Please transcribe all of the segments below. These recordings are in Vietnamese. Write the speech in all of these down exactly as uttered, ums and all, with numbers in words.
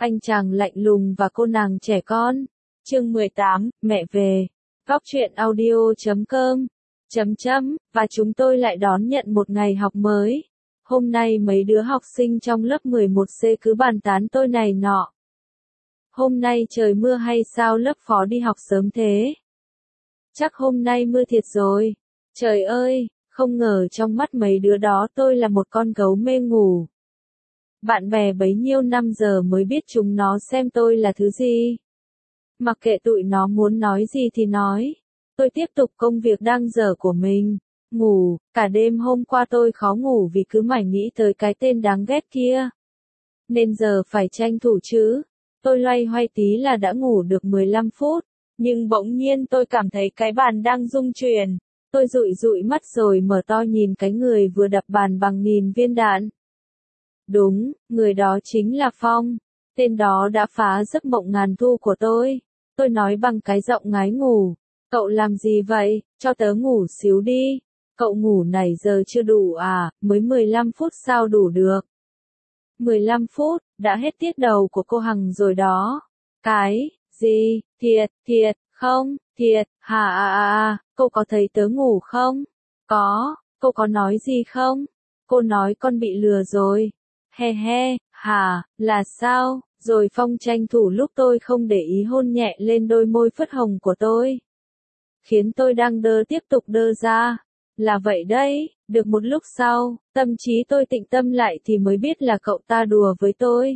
anh chàng lạnh lùng và cô nàng trẻ con. Chương mười tám, mẹ về. Góc truyện audio chấm com. Chấm chấm, và chúng tôi lại đón nhận một ngày học mới. Hôm nay mấy đứa học sinh trong lớp mười một C cứ bàn tán tôi này nọ. Hôm nay trời mưa hay sao lớp phó đi học sớm thế? Chắc hôm nay mưa thiệt rồi. Trời ơi, không ngờ trong mắt mấy đứa đó tôi là một con gấu mê ngủ. Bạn bè bấy nhiêu năm giờ mới biết chúng nó xem tôi là thứ gì. Mặc kệ tụi nó muốn nói gì thì nói. Tôi tiếp tục công việc đang dở của mình. Ngủ, cả đêm hôm qua tôi khó ngủ vì cứ mải nghĩ tới cái tên đáng ghét kia. Nên giờ phải tranh thủ chứ. Tôi loay hoay tí là đã ngủ được mười lăm phút. Nhưng bỗng nhiên tôi cảm thấy cái bàn đang rung chuyển. Tôi dụi dụi mắt rồi mở to nhìn cái người vừa đập bàn bằng nghìn viên đạn. Đúng, người đó chính là Phong. Tên đó đã phá giấc mộng ngàn thu của tôi. Tôi nói bằng cái giọng ngái ngủ. Cậu làm gì vậy, cho tớ ngủ xíu đi. Cậu ngủ này giờ chưa đủ à, mới mười lăm phút sao đủ được. mười lăm phút, đã hết tiết đầu của cô Hằng rồi đó. Cái, gì, thiệt, thiệt, không, thiệt, hà à à à, cô có thấy tớ ngủ không? Có, cô có nói gì không? Cô nói con bị lừa rồi. He he, hả, là sao? Rồi Phong tranh thủ lúc tôi không để ý hôn nhẹ lên đôi môi phớt hồng của tôi. Khiến tôi đang đơ tiếp tục đơ ra. Là vậy đấy, được một lúc sau, tâm trí tôi tĩnh tâm lại thì mới biết là cậu ta đùa với tôi.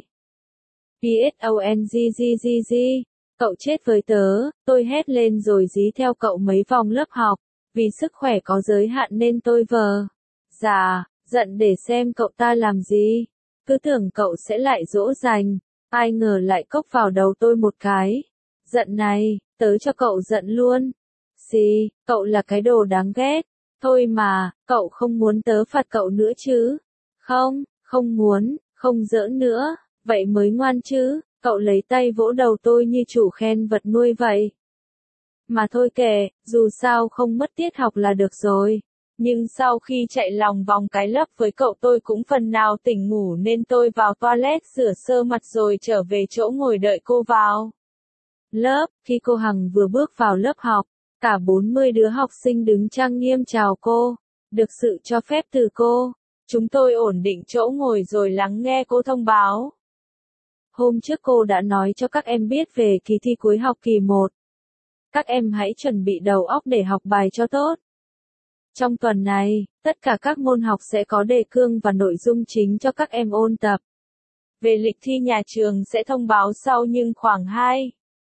P-S-O-N-G-G-G-G, cậu chết với tớ, tôi hét lên rồi dí theo cậu mấy vòng lớp học. Vì sức khỏe có giới hạn nên tôi vờ. Dạ, giận để xem cậu ta làm gì. Cứ tưởng cậu sẽ lại dỗ dành. Ai ngờ lại cốc vào đầu tôi một cái. Giận này, tớ cho cậu giận luôn. Xì, cậu là cái đồ đáng ghét. Thôi mà, cậu không muốn tớ phạt cậu nữa chứ? Không, không muốn, không giỡn nữa, vậy mới ngoan chứ. Cậu lấy tay vỗ đầu tôi như chủ khen vật nuôi vậy. Mà thôi kệ, dù sao không mất tiết học là được rồi. Nhưng sau khi chạy lòng vòng cái lớp với cậu tôi cũng phần nào tỉnh ngủ nên tôi vào toilet rửa sơ mặt rồi trở về chỗ ngồi đợi cô vào lớp. Khi cô Hằng vừa bước vào lớp học, cả bốn mươi đứa học sinh đứng trang nghiêm chào cô. Được sự cho phép từ cô, chúng tôi ổn định chỗ ngồi rồi lắng nghe cô thông báo. Hôm trước cô đã nói cho các em biết về kỳ thi cuối học kỳ một. Các em hãy chuẩn bị đầu óc để học bài cho tốt. Trong tuần này, tất cả các môn học sẽ có đề cương và nội dung chính cho các em ôn tập. Về lịch thi nhà trường sẽ thông báo sau nhưng khoảng hai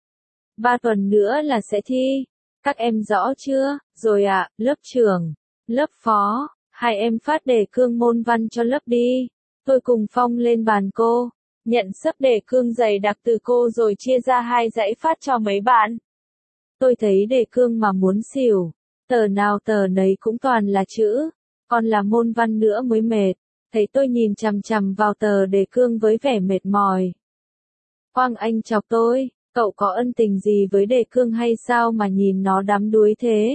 ba tuần nữa là sẽ thi. Các em rõ chưa? Rồi ạ, à, lớp trưởng, lớp phó, hai em phát đề cương môn văn cho lớp đi. Tôi cùng Phong lên bàn cô, nhận sấp đề cương dày đặc từ cô rồi chia ra hai dãy phát cho mấy bạn. Tôi thấy đề cương mà muốn xỉu. Tờ nào tờ nấy cũng toàn là chữ, còn là môn văn nữa mới mệt. Thấy tôi nhìn chằm chằm vào tờ đề cương với vẻ mệt mỏi. Quang Anh chọc tôi, cậu có ân tình gì với đề cương hay sao mà nhìn nó đắm đuối thế?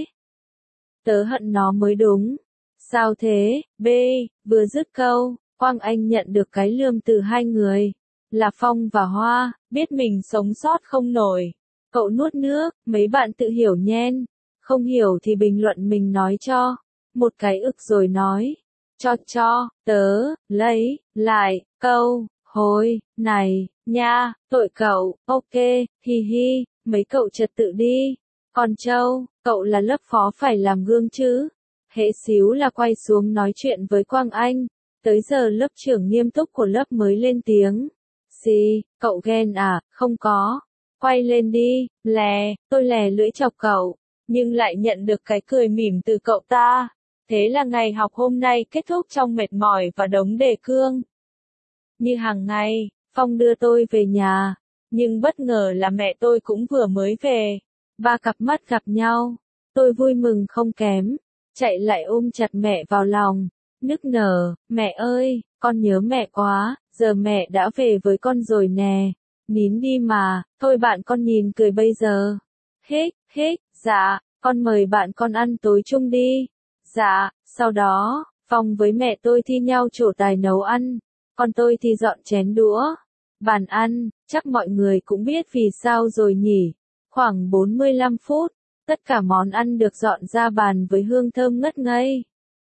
Tớ hận nó mới đúng. Sao thế, B, vừa dứt câu, Quang Anh nhận được cái lườm từ hai người. Là Phong và Hoa, biết mình sống sót không nổi. Cậu nuốt nước, mấy bạn tự hiểu nhen. Không hiểu thì bình luận mình nói cho. Một cái ực rồi nói. Cho cho, tớ, lấy, lại, câu, hồi, này, nha, tội cậu, ok, hi hi, mấy cậu trật tự đi. Còn Châu, cậu là lớp phó phải làm gương chứ. Hễ xíu là quay xuống nói chuyện với Quang Anh. Tới giờ lớp trưởng nghiêm túc của lớp mới lên tiếng. Xì, cậu ghen à, không có. Quay lên đi, lè, tôi lè lưỡi chọc cậu. Nhưng lại nhận được cái cười mỉm từ cậu ta. Thế là ngày học hôm nay kết thúc trong mệt mỏi và đống đề cương. Như hàng ngày, Phong đưa tôi về nhà. Nhưng bất ngờ là mẹ tôi cũng vừa mới về. Ba cặp mắt gặp nhau. Tôi vui mừng không kém. Chạy lại ôm chặt mẹ vào lòng. Nức nở, mẹ ơi, con nhớ mẹ quá, giờ mẹ đã về với con rồi nè. Nín đi mà, thôi bạn con nhìn cười bây giờ. Hích, hích, dạ, con mời bạn con ăn tối chung đi. Dạ, sau đó, Phong với mẹ tôi thi nhau trổ tài nấu ăn, còn tôi thì dọn chén đũa. Bàn ăn, chắc mọi người cũng biết vì sao rồi nhỉ. Khoảng bốn mươi lăm phút, tất cả món ăn được dọn ra bàn với hương thơm ngất ngây.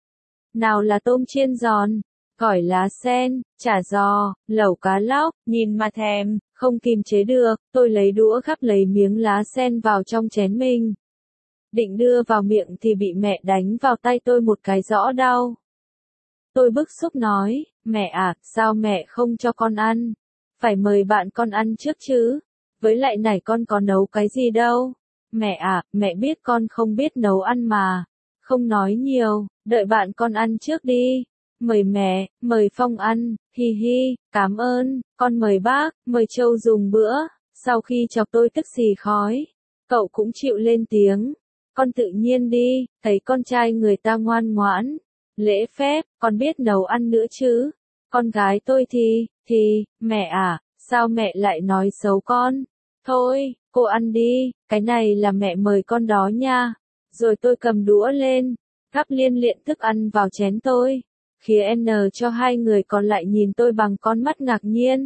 Nào là tôm chiên giòn, gỏi lá sen, chả giò, lẩu cá lóc, nhìn mà thèm, không kìm chế được, tôi lấy đũa gắp lấy miếng lá sen vào trong chén mình. Định đưa vào miệng thì bị mẹ đánh vào tay tôi một cái rõ đau. Tôi bức xúc nói, mẹ à, sao mẹ không cho con ăn? Phải mời bạn con ăn trước chứ. Với lại này con có nấu cái gì đâu. Mẹ à, mẹ biết con không biết nấu ăn mà. Không nói nhiều, đợi bạn con ăn trước đi. Mời mẹ, mời Phong ăn, hi hi, cảm ơn, con mời bác, mời Châu dùng bữa. Sau khi chọc tôi tức xì khói, cậu cũng chịu lên tiếng. Con tự nhiên đi, thấy con trai người ta ngoan ngoãn, lễ phép, con biết nấu ăn nữa chứ. Con gái tôi thì, thì, mẹ à, sao mẹ lại nói xấu con? Thôi, cô ăn đi, cái này là mẹ mời con đó nha. Rồi tôi cầm đũa lên, gắp liên liện thức ăn vào chén tôi. Khía N cho hai người còn lại nhìn tôi bằng con mắt ngạc nhiên.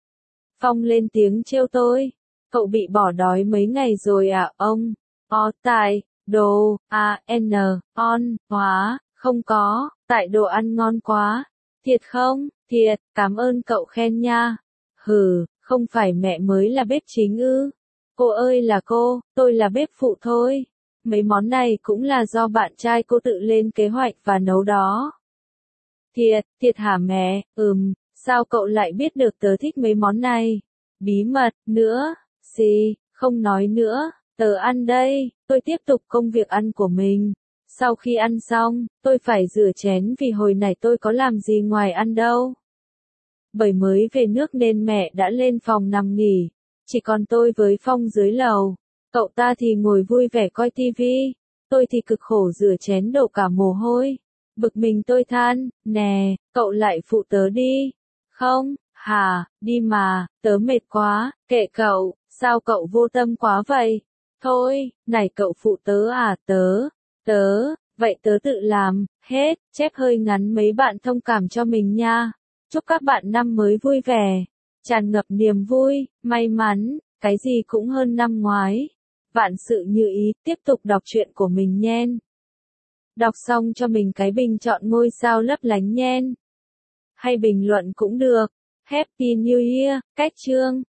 Phong lên tiếng trêu tôi. Cậu bị bỏ đói mấy ngày rồi à ông? O tại, đồ, A, N, on, hóa, không có, tại đồ ăn ngon quá. Thiệt không? Thiệt, cảm ơn cậu khen nha. Hừ, không phải mẹ mới là bếp chính ư? Cô ơi là cô, tôi là bếp phụ thôi. Mấy món này cũng là do bạn trai cô tự lên kế hoạch và nấu đó. Thiệt, thiệt hả mẹ? Ừm, sao cậu lại biết được tớ thích mấy món này? Bí mật, nữa, gì, không nói nữa, tớ ăn đây, tôi tiếp tục công việc ăn của mình. Sau khi ăn xong, tôi phải rửa chén vì hồi nãy tôi có làm gì ngoài ăn đâu. Bởi mới về nước nên mẹ đã lên phòng nằm nghỉ, chỉ còn tôi với Phong dưới lầu. Cậu ta thì ngồi vui vẻ coi tivi, tôi thì cực khổ rửa chén đổ cả mồ hôi. Bực mình tôi than, nè, cậu lại phụ tớ đi. Không, hả, đi mà, tớ mệt quá, kệ cậu, sao cậu vô tâm quá vậy? Thôi, này cậu phụ tớ à, tớ, tớ, vậy tớ tự làm, hết, chép hơi ngắn mấy bạn thông cảm cho mình nha. Chúc các bạn năm mới vui vẻ, tràn ngập niềm vui, may mắn, cái gì cũng hơn năm ngoái. Vạn sự như ý, tiếp tục đọc truyện của mình nhen. Đọc xong cho mình cái bình chọn ngôi sao lấp lánh nhen. Hay bình luận cũng được. Happy New Year, cách chương.